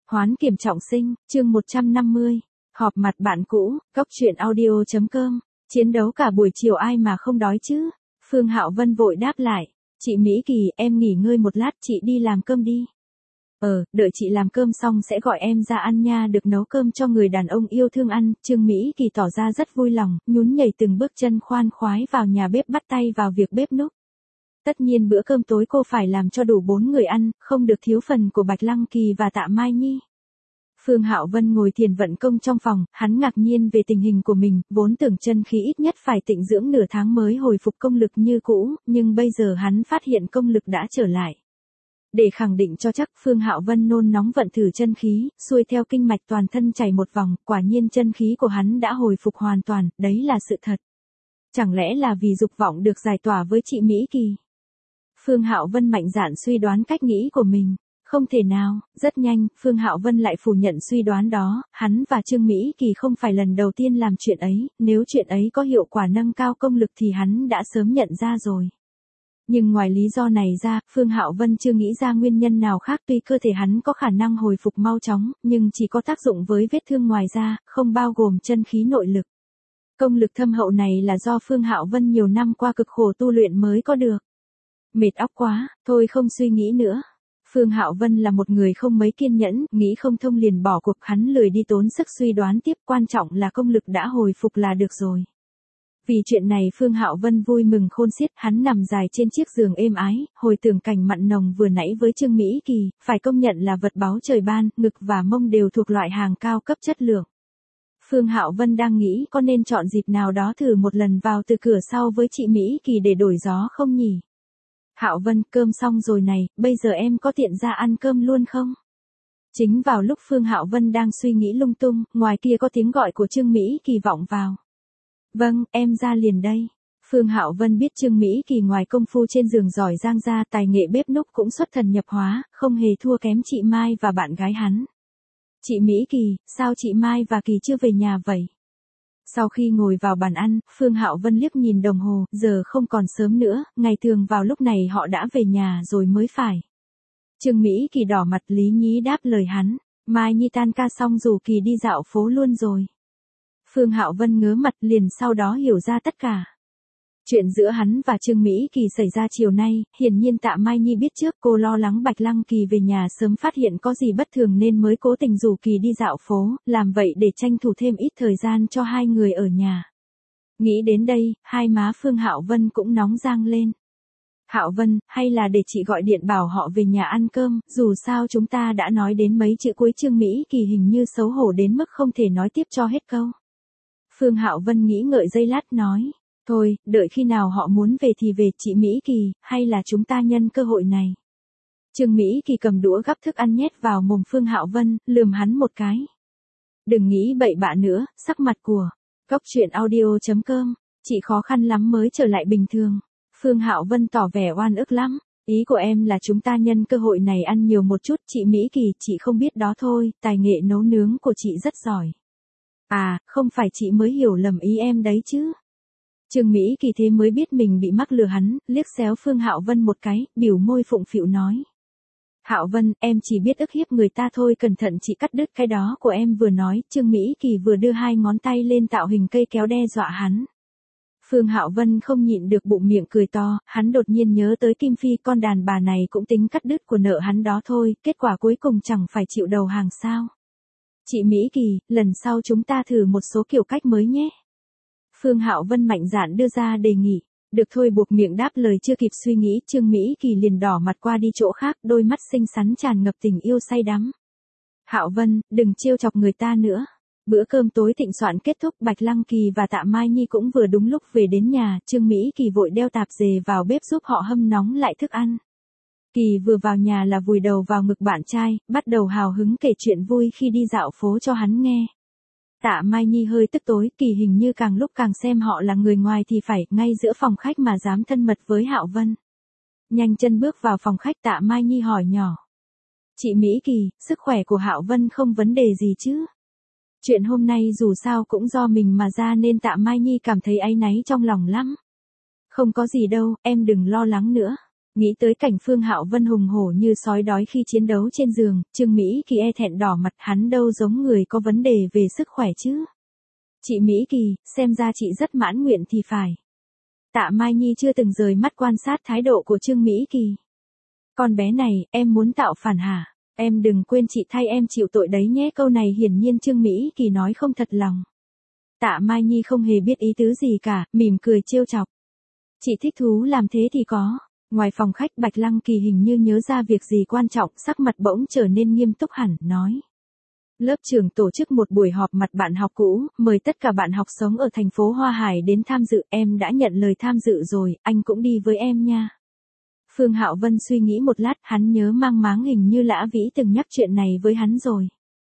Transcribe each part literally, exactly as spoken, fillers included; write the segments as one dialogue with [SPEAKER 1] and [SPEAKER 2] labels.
[SPEAKER 1] Hoán kiểm trọng sinh, chương một trăm năm mươi. Họp mặt bạn cũ, cốc truyện audio.com. Chiến đấu cả buổi chiều ai mà không đói chứ? Phương Hạo Vân vội đáp lại. Chị Mỹ Kỳ, em nghỉ ngơi một lát, chị đi làm cơm đi. Ờ, đợi chị làm cơm xong sẽ gọi em ra ăn nha. Được nấu cơm cho người đàn ông yêu thương ăn. Trương Mỹ Kỳ tỏ ra rất vui lòng, nhún nhảy từng bước chân khoan khoái vào nhà bếp bắt tay vào việc bếp núc. Tất nhiên bữa cơm tối cô phải làm cho đủ bốn người ăn, không được thiếu phần của Bạch Lăng Kỳ và Tạ Mai Nhi. Phương Hạo Vân ngồi thiền vận công trong phòng, hắn ngạc nhiên về tình hình của mình, vốn tưởng chân khí ít nhất phải tịnh dưỡng nửa tháng mới hồi phục công lực như cũ, nhưng bây giờ hắn phát hiện công lực đã trở lại. Để khẳng định cho chắc, Phương Hạo Vân nôn nóng vận thử chân khí, xuôi theo kinh mạch toàn thân chảy một vòng, quả nhiên chân khí của hắn đã hồi phục hoàn toàn, đấy là sự thật. Chẳng lẽ là vì dục vọng được giải tỏa với chị Mỹ Kỳ? Phương Hạo Vân mạnh dạn suy đoán cách nghĩ của mình. Không thể nào, rất nhanh, Phương Hạo Vân lại phủ nhận suy đoán đó, hắn và Trương Mỹ Kỳ không phải lần đầu tiên làm chuyện ấy, nếu chuyện ấy có hiệu quả nâng cao công lực thì hắn đã sớm nhận ra rồi. Nhưng ngoài lý do này ra, Phương Hạo Vân chưa nghĩ ra nguyên nhân nào khác. Tuy cơ thể hắn có khả năng hồi phục mau chóng, nhưng chỉ có tác dụng với vết thương ngoài da, không bao gồm chân khí nội lực. Công lực thâm hậu này là do Phương Hạo Vân nhiều năm qua cực khổ tu luyện mới có được. Mệt óc quá, thôi không suy nghĩ nữa. Phương Hạo Vân là một người không mấy kiên nhẫn, nghĩ không thông liền bỏ cuộc, hắn lười đi tốn sức suy đoán tiếp, quan trọng là công lực đã hồi phục là được rồi. Vì chuyện này Phương Hạo Vân vui mừng khôn xiết, hắn nằm dài trên chiếc giường êm ái, hồi tưởng cảnh mặn nồng vừa nãy với Trương Mỹ Kỳ, phải công nhận là vật báu trời ban, ngực và mông đều thuộc loại hàng cao cấp chất lượng. Phương Hạo Vân đang nghĩ có nên chọn dịp nào đó thử một lần vào từ cửa sau với chị Mỹ Kỳ để đổi gió không nhỉ? Hạo Vân, cơm xong rồi này, bây giờ em có tiện ra ăn cơm luôn không? Chính vào lúc Phương Hạo Vân đang suy nghĩ lung tung, ngoài kia có tiếng gọi của Trương Mỹ Kỳ vọng vào. Vâng, em ra liền đây. Phương Hạo Vân biết Trương Mỹ Kỳ ngoài công phu trên giường giỏi giang ra, tài nghệ bếp núc cũng xuất thần nhập hóa, không hề thua kém chị Mai và bạn gái hắn. Chị Mỹ Kỳ, sao chị Mai và Kỳ chưa về nhà vậy? Sau khi ngồi vào bàn ăn, Phương Hạo Vân liếc nhìn đồng hồ, giờ không còn sớm nữa, ngày thường vào lúc này họ đã về nhà rồi mới phải. Trương Mỹ Kỳ đỏ mặt lý nhí đáp lời hắn, Mai Nhi tan ca xong rủ Kỳ đi dạo phố luôn rồi. Phương Hạo Vân ngớ mặt liền sau đó hiểu ra tất cả. Chuyện giữa hắn và Trương Mỹ Kỳ xảy ra chiều nay, hiển nhiên Tạ Mai Nhi biết trước, cô lo lắng Bạch Lăng Kỳ về nhà sớm phát hiện có gì bất thường nên mới cố tình rủ Kỳ đi dạo phố, làm vậy để tranh thủ thêm ít thời gian cho hai người ở nhà. Nghĩ đến đây, hai má Phương Hạo Vân cũng nóng rang lên. Hạo Vân, hay là để chị gọi điện bảo họ về nhà ăn cơm, dù sao chúng ta đã nói đến mấy chữ cuối. Trương Mỹ Kỳ hình như xấu hổ đến mức không thể nói tiếp cho hết câu. Phương Hạo Vân nghĩ ngợi giây lát nói. Thôi, đợi khi nào họ muốn về thì về, chị Mỹ Kỳ, hay là chúng ta nhân cơ hội này. Trương Mỹ Kỳ cầm đũa gắp thức ăn nhét vào mồm Phương Hạo Vân, lườm hắn một cái. Đừng nghĩ bậy bạ nữa, sắc mặt của cốc truyện audio.com, chị khó khăn lắm mới trở lại bình thường. Phương Hạo Vân tỏ vẻ oan ức lắm, ý của em là chúng ta nhân cơ hội này ăn nhiều một chút. Chị Mỹ Kỳ, chị không biết đó thôi, tài nghệ nấu nướng của chị rất giỏi. À, không phải chị mới hiểu lầm ý em đấy chứ. Trương Mỹ Kỳ thế mới biết mình bị mắc lừa hắn, liếc xéo Phương Hạo Vân một cái, biểu môi phụng phịu nói. Hạo Vân, em chỉ biết ức hiếp người ta thôi, cẩn thận chị cắt đứt cái đó của em vừa nói. Trương Mỹ Kỳ vừa đưa hai ngón tay lên tạo hình cây kéo đe dọa hắn. Phương Hạo Vân không nhịn được bụng miệng cười to, hắn đột nhiên nhớ tới Kim Phi, con đàn bà này cũng tính cắt đứt của nợ hắn đó thôi, kết quả cuối cùng chẳng phải chịu đầu hàng sao. Chị Mỹ Kỳ, lần sau chúng ta thử một số kiểu cách mới nhé. Phương Hạo Vân mạnh dạn đưa ra đề nghị. Được thôi, buộc miệng đáp lời chưa kịp suy nghĩ, Trương Mỹ Kỳ liền đỏ mặt qua đi chỗ khác, đôi mắt xinh xắn tràn ngập tình yêu say đắm. Hạo Vân, đừng trêu chọc người ta nữa. Bữa cơm tối thịnh soạn kết thúc, Bạch Lăng Kỳ và Tạ Mai Nhi cũng vừa đúng lúc về đến nhà. Trương Mỹ Kỳ vội đeo tạp dề vào bếp giúp họ hâm nóng lại thức ăn. Kỳ vừa vào nhà là vùi đầu vào ngực bạn trai, bắt đầu hào hứng kể chuyện vui khi đi dạo phố cho hắn nghe. Tạ Mai Nhi hơi tức tối, Kỳ hình như càng lúc càng xem họ là người ngoài thì phải, ngay giữa phòng khách mà dám thân mật với Hạo Vân. Nhanh chân bước vào phòng khách, Tạ Mai Nhi hỏi nhỏ. Chị Mỹ Kỳ, sức khỏe của Hạo Vân không vấn đề gì chứ? Chuyện hôm nay dù sao cũng do mình mà ra nên Tạ Mai Nhi cảm thấy áy náy trong lòng lắm. Không có gì đâu, em đừng lo lắng nữa. Nghĩ tới cảnh Phương Hạo Vân hùng hổ như sói đói khi chiến đấu trên giường, Trương Mỹ Kỳ e thẹn đỏ mặt, hắn đâu giống người có vấn đề về sức khỏe chứ. Chị Mỹ Kỳ, xem ra chị rất mãn nguyện thì phải. Tạ Mai Nhi chưa từng rời mắt quan sát thái độ của Trương Mỹ Kỳ. Con bé này, em muốn tạo phản hả? Em đừng quên chị thay em chịu tội đấy nhé. Câu này hiển nhiên Trương Mỹ Kỳ nói không thật lòng. Tạ Mai Nhi không hề biết ý tứ gì cả, mỉm cười trêu chọc. Chị thích thú làm thế thì có. Ngoài phòng khách Bạch Lăng Kỳ hình như nhớ ra việc gì quan trọng, sắc mặt bỗng trở nên nghiêm túc hẳn, nói. Lớp trưởng tổ chức một buổi họp mặt bạn học cũ, mời tất cả bạn học sống ở thành phố Hoa Hải đến tham dự, em đã nhận lời tham dự rồi, anh cũng đi với em nha. Phương Hạo Vân suy nghĩ một lát, hắn nhớ mang máng hình như Lã Vĩ từng nhắc chuyện này với hắn rồi.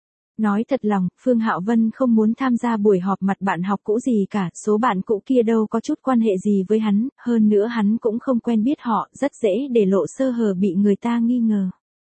[SPEAKER 1] Nói thật lòng, Phương Hạo Vân không muốn tham gia buổi họp mặt bạn học cũ gì cả, số bạn cũ kia đâu có chút quan hệ gì với hắn, hơn nữa hắn cũng không quen biết họ, rất dễ để lộ sơ hở bị người ta nghi ngờ.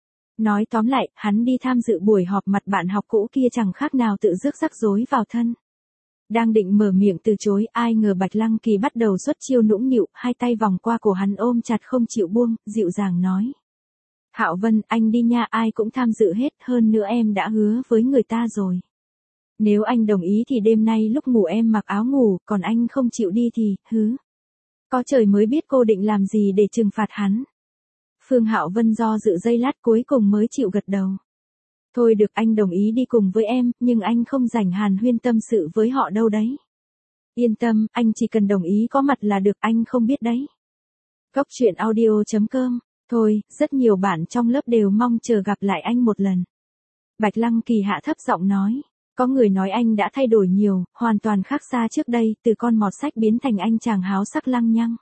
[SPEAKER 1] Nói tóm lại, hắn đi tham dự buổi họp mặt bạn học cũ kia chẳng khác nào tự rước rắc rối vào thân. Đang định mở miệng từ chối, ai ngờ Bạch Lăng Kỳ bắt đầu xuất chiêu nũng nịu, hai tay vòng qua cổ hắn ôm chặt không chịu buông, dịu dàng nói. Hạo Vân, anh đi nha, ai cũng tham dự hết, hơn nữa em đã hứa với người ta rồi. Nếu anh đồng ý thì đêm nay lúc ngủ em mặc áo ngủ, còn anh không chịu đi thì, hứ. Có trời mới biết cô định làm gì để trừng phạt hắn. Phương Hạo Vân do dự giây lát cuối cùng mới chịu gật đầu. Thôi được, anh đồng ý đi cùng với em, nhưng anh không rảnh hàn huyên tâm sự với họ đâu đấy. Yên tâm, anh chỉ cần đồng ý có mặt là được, anh không biết đấy. Góc truyện audio chấm com. Thôi, rất nhiều bạn trong lớp đều mong chờ gặp lại anh một lần. Bạch Lăng Kỳ hạ thấp giọng nói. Có người nói anh đã thay đổi nhiều, hoàn toàn khác xa trước đây, từ con mọt sách biến thành anh chàng háo sắc lăng nhăng.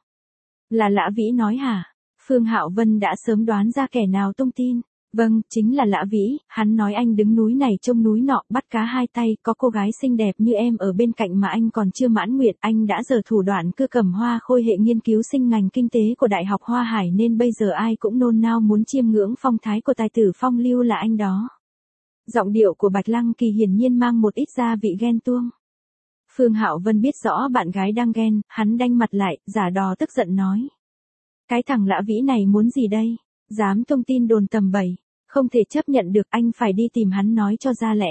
[SPEAKER 1] Là Lã Vĩ nói hả? Phương Hạo Vân đã sớm đoán ra kẻ nào tung tin. Vâng, chính là Lã Vĩ, hắn nói anh đứng núi này trông núi nọ, bắt cá hai tay, có cô gái xinh đẹp như em ở bên cạnh mà anh còn chưa mãn nguyện, anh đã giở thủ đoạn cưa cầm hoa khôi hệ nghiên cứu sinh ngành kinh tế của Đại học Hoa Hải nên bây giờ ai cũng nôn nao muốn chiêm ngưỡng phong thái của tài tử phong lưu là anh đó. Giọng điệu của Bạch Lăng Kỳ hiển nhiên mang một ít gia vị ghen tuông. Phương Hạo Vân biết rõ bạn gái đang ghen, hắn đanh mặt lại, giả đò tức giận nói. Cái thằng Lã Vĩ này muốn gì đây? Dám tung tin đồn tầm bậy, không thể chấp nhận được, anh phải đi tìm hắn nói cho ra lẽ.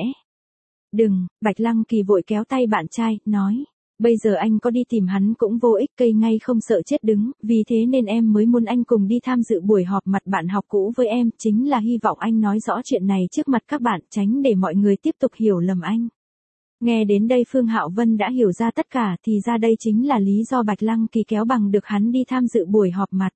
[SPEAKER 1] Đừng, Bạch Lăng Kỳ vội kéo tay bạn trai, nói, bây giờ anh có đi tìm hắn cũng vô ích, cây ngay không sợ chết đứng, vì thế nên em mới muốn anh cùng đi tham dự buổi họp mặt bạn học cũ với em, chính là hy vọng anh nói rõ chuyện này trước mặt các bạn, tránh để mọi người tiếp tục hiểu lầm anh. Nghe đến đây Phương Hạo Vân đã hiểu ra tất cả, thì ra đây chính là lý do Bạch Lăng Kỳ kéo bằng được hắn đi tham dự buổi họp mặt.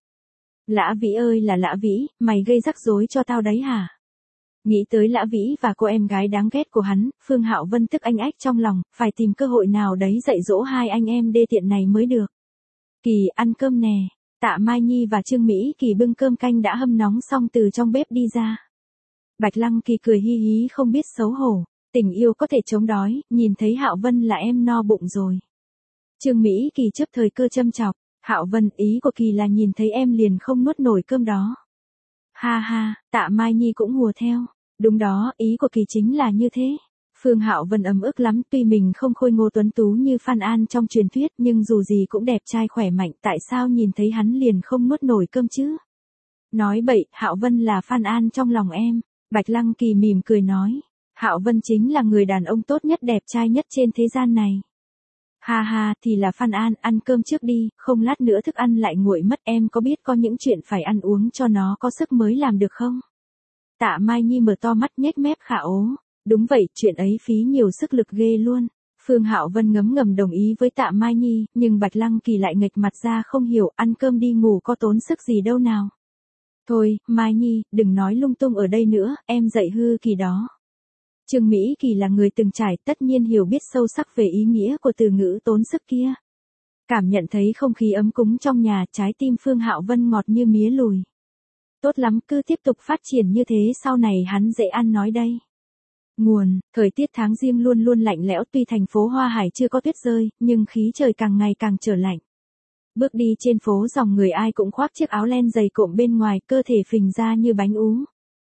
[SPEAKER 1] Lã Vĩ ơi là Lã Vĩ, mày gây rắc rối cho tao đấy hả? Nghĩ tới Lã Vĩ và cô em gái đáng ghét của hắn, Phương Hạo Vân tức anh ách trong lòng, phải tìm cơ hội nào đấy dạy dỗ hai anh em đê tiện này mới được. Kỳ, ăn cơm nè. Tạ Mai Nhi và Trương Mỹ Kỳ bưng cơm canh đã hâm nóng xong từ trong bếp đi ra. Bạch Lăng Kỳ cười hi hí không biết xấu hổ, tình yêu có thể chống đói, nhìn thấy Hạo Vân là em no bụng rồi. Trương Mỹ Kỳ chấp thời cơ châm chọc. Hạo Vân, ý của Kỳ là nhìn thấy em liền không nuốt nổi cơm đó. Ha ha, Tạ Mai Nhi cũng hùa theo. Đúng đó, ý của Kỳ chính là như thế. Phương Hạo Vân ấm ức lắm, tuy mình không khôi ngô tuấn tú như Phan An trong truyền thuyết, nhưng dù gì cũng đẹp trai khỏe mạnh, tại sao nhìn thấy hắn liền không nuốt nổi cơm chứ? Nói bậy, Hạo Vân là Phan An trong lòng em. Bạch Lăng Kỳ mỉm cười nói. Hạo Vân chính là người đàn ông tốt nhất đẹp trai nhất trên thế gian này. Ha ha, thì là Phan An, ăn cơm trước đi, không lát nữa thức ăn lại nguội mất, em có biết có những chuyện phải ăn uống cho nó có sức mới làm được không? Tạ Mai Nhi mở to mắt nhếch mép khả ố. Đúng vậy, chuyện ấy phí nhiều sức lực ghê luôn. Phương Hạo Vân ngấm ngầm đồng ý với Tạ Mai Nhi, nhưng Bạch Lăng Kỳ lại nghệch mặt ra không hiểu, ăn cơm đi ngủ có tốn sức gì đâu nào. Thôi, Mai Nhi, đừng nói lung tung ở đây nữa, em dạy hư Kỳ đó. Trương Mỹ Kỳ là người từng trải, tất nhiên hiểu biết sâu sắc về ý nghĩa của từ ngữ tốn sức kia. Cảm nhận thấy không khí ấm cúng trong nhà, trái tim Phương Hạo Vân ngọt như mía lùi. Tốt lắm, cứ tiếp tục phát triển như thế sau này hắn dễ ăn nói đây. Nguồn, thời tiết tháng Giêng luôn luôn lạnh lẽo, tuy thành phố Hoa Hải chưa có tuyết rơi, nhưng khí trời càng ngày càng trở lạnh. Bước đi trên phố dòng người ai cũng khoác chiếc áo len dày cộm bên ngoài, cơ thể phình ra như bánh ú.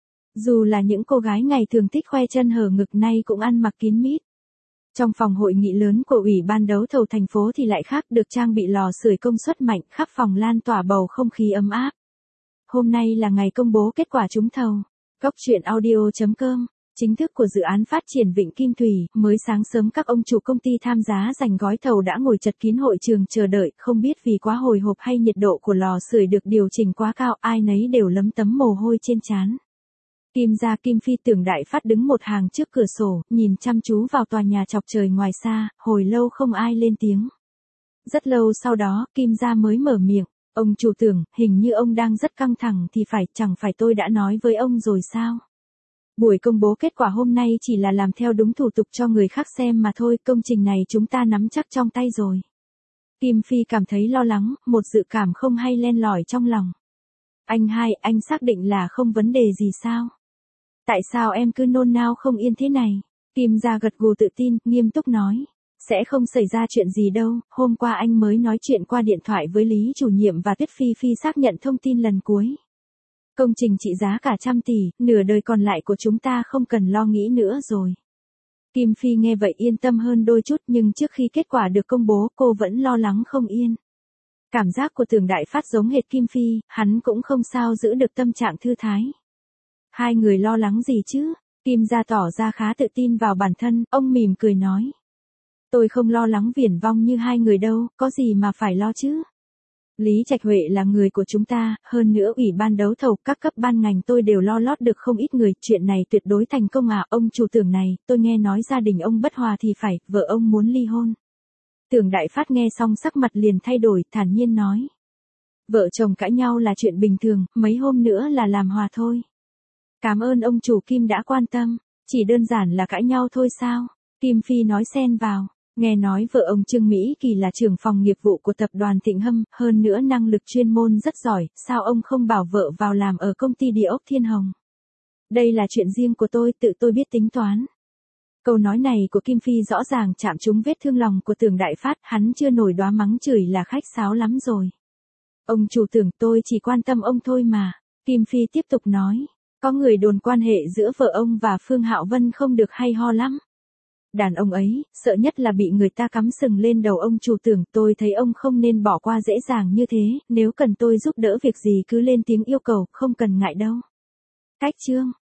[SPEAKER 1] Dù là những cô gái ngày thường thích khoe chân hở ngực nay cũng ăn mặc kín mít. Trong phòng hội nghị lớn của Ủy ban đấu thầu thành phố thì lại khác, được trang bị lò sưởi công suất mạnh, khắp phòng lan tỏa bầu không khí ấm áp. hôm nay là ngày công bố kết quả trúng thầu. Cóc truyện audio chấm com, chính thức của dự án phát triển Vịnh Kim Thủy, mới sáng sớm các ông chủ công ty tham gia giành gói thầu đã ngồi chật kín hội trường chờ đợi, không biết vì quá hồi hộp hay nhiệt độ của lò sưởi được điều chỉnh quá cao, ai nấy đều lấm tấm mồ hôi trên trán. Kim gia Kim Phi Tưởng Đại Phát đứng một hàng trước cửa sổ, nhìn chăm chú vào tòa nhà chọc trời ngoài xa, hồi lâu không ai lên tiếng. Rất lâu sau đó, Kim gia mới mở miệng, ông chủ Tưởng, hình như ông đang rất căng thẳng thì phải, chẳng phải tôi đã nói với ông rồi sao? Buổi công bố kết quả hôm nay chỉ là làm theo đúng thủ tục cho người khác xem mà thôi, công trình này chúng ta nắm chắc trong tay rồi. Kim Phi cảm thấy lo lắng, một dự cảm không hay len lỏi trong lòng. Anh hai, anh xác định là không vấn đề gì sao? Tại sao em cứ nôn nao không yên thế này? Kim gia gật gù tự tin, nghiêm túc nói. Sẽ không xảy ra chuyện gì đâu, hôm qua anh mới nói chuyện qua điện thoại với Lý chủ nhiệm và Tuyết Phi Phi xác nhận thông tin lần cuối. Công trình trị giá cả trăm tỷ, nửa đời còn lại của chúng ta không cần lo nghĩ nữa rồi. Kim Phi nghe vậy yên tâm hơn đôi chút, nhưng trước khi kết quả được công bố cô vẫn lo lắng không yên. Cảm giác của Tưởng Đại Phát giống hệt Kim Phi, hắn cũng không sao giữ được tâm trạng thư thái. Hai người lo lắng gì chứ? Kim gia tỏ ra khá tự tin vào bản thân, ông mỉm cười nói. Tôi không lo lắng viển vong như hai người đâu, có gì mà phải lo chứ? Lý Trạch Huệ là người của chúng ta, hơn nữa ủy ban đấu thầu, các cấp ban ngành tôi đều lo lót được không ít người, chuyện này tuyệt đối thành công à, ông chủ Tưởng này, tôi nghe nói gia đình ông bất hòa thì phải, vợ ông muốn ly hôn. Tưởng Đại Phát nghe xong sắc mặt liền thay đổi, thản nhiên nói. Vợ chồng cãi nhau là chuyện bình thường, mấy hôm nữa là làm hòa thôi. Cảm ơn ông chủ Kim đã quan tâm, chỉ đơn giản là cãi nhau thôi sao? Kim Phi nói xen vào. Nghe nói vợ ông Trương Mỹ Kỳ là trưởng phòng nghiệp vụ của tập đoàn Thịnh Hâm, hơn nữa năng lực chuyên môn rất giỏi, sao ông không bảo vợ vào làm ở công ty địa ốc Thiên Hồng? Đây là chuyện riêng của tôi, tự tôi biết tính toán. Câu nói này của Kim Phi rõ ràng chạm trúng vết thương lòng của Tưởng Đại Phát, hắn chưa nổi đoá mắng chửi là khách sáo lắm rồi. Ông chủ Tưởng, tôi chỉ quan tâm ông thôi mà. Kim Phi tiếp tục nói, có người đồn quan hệ giữa vợ ông và Phương Hạo Vân không được hay ho lắm. Đàn ông ấy, sợ nhất là bị người ta cắm sừng lên đầu ông chủ Tưởng, tôi thấy ông không nên bỏ qua dễ dàng như thế, nếu cần tôi giúp đỡ việc gì cứ lên tiếng yêu cầu, không cần ngại đâu. Cách chương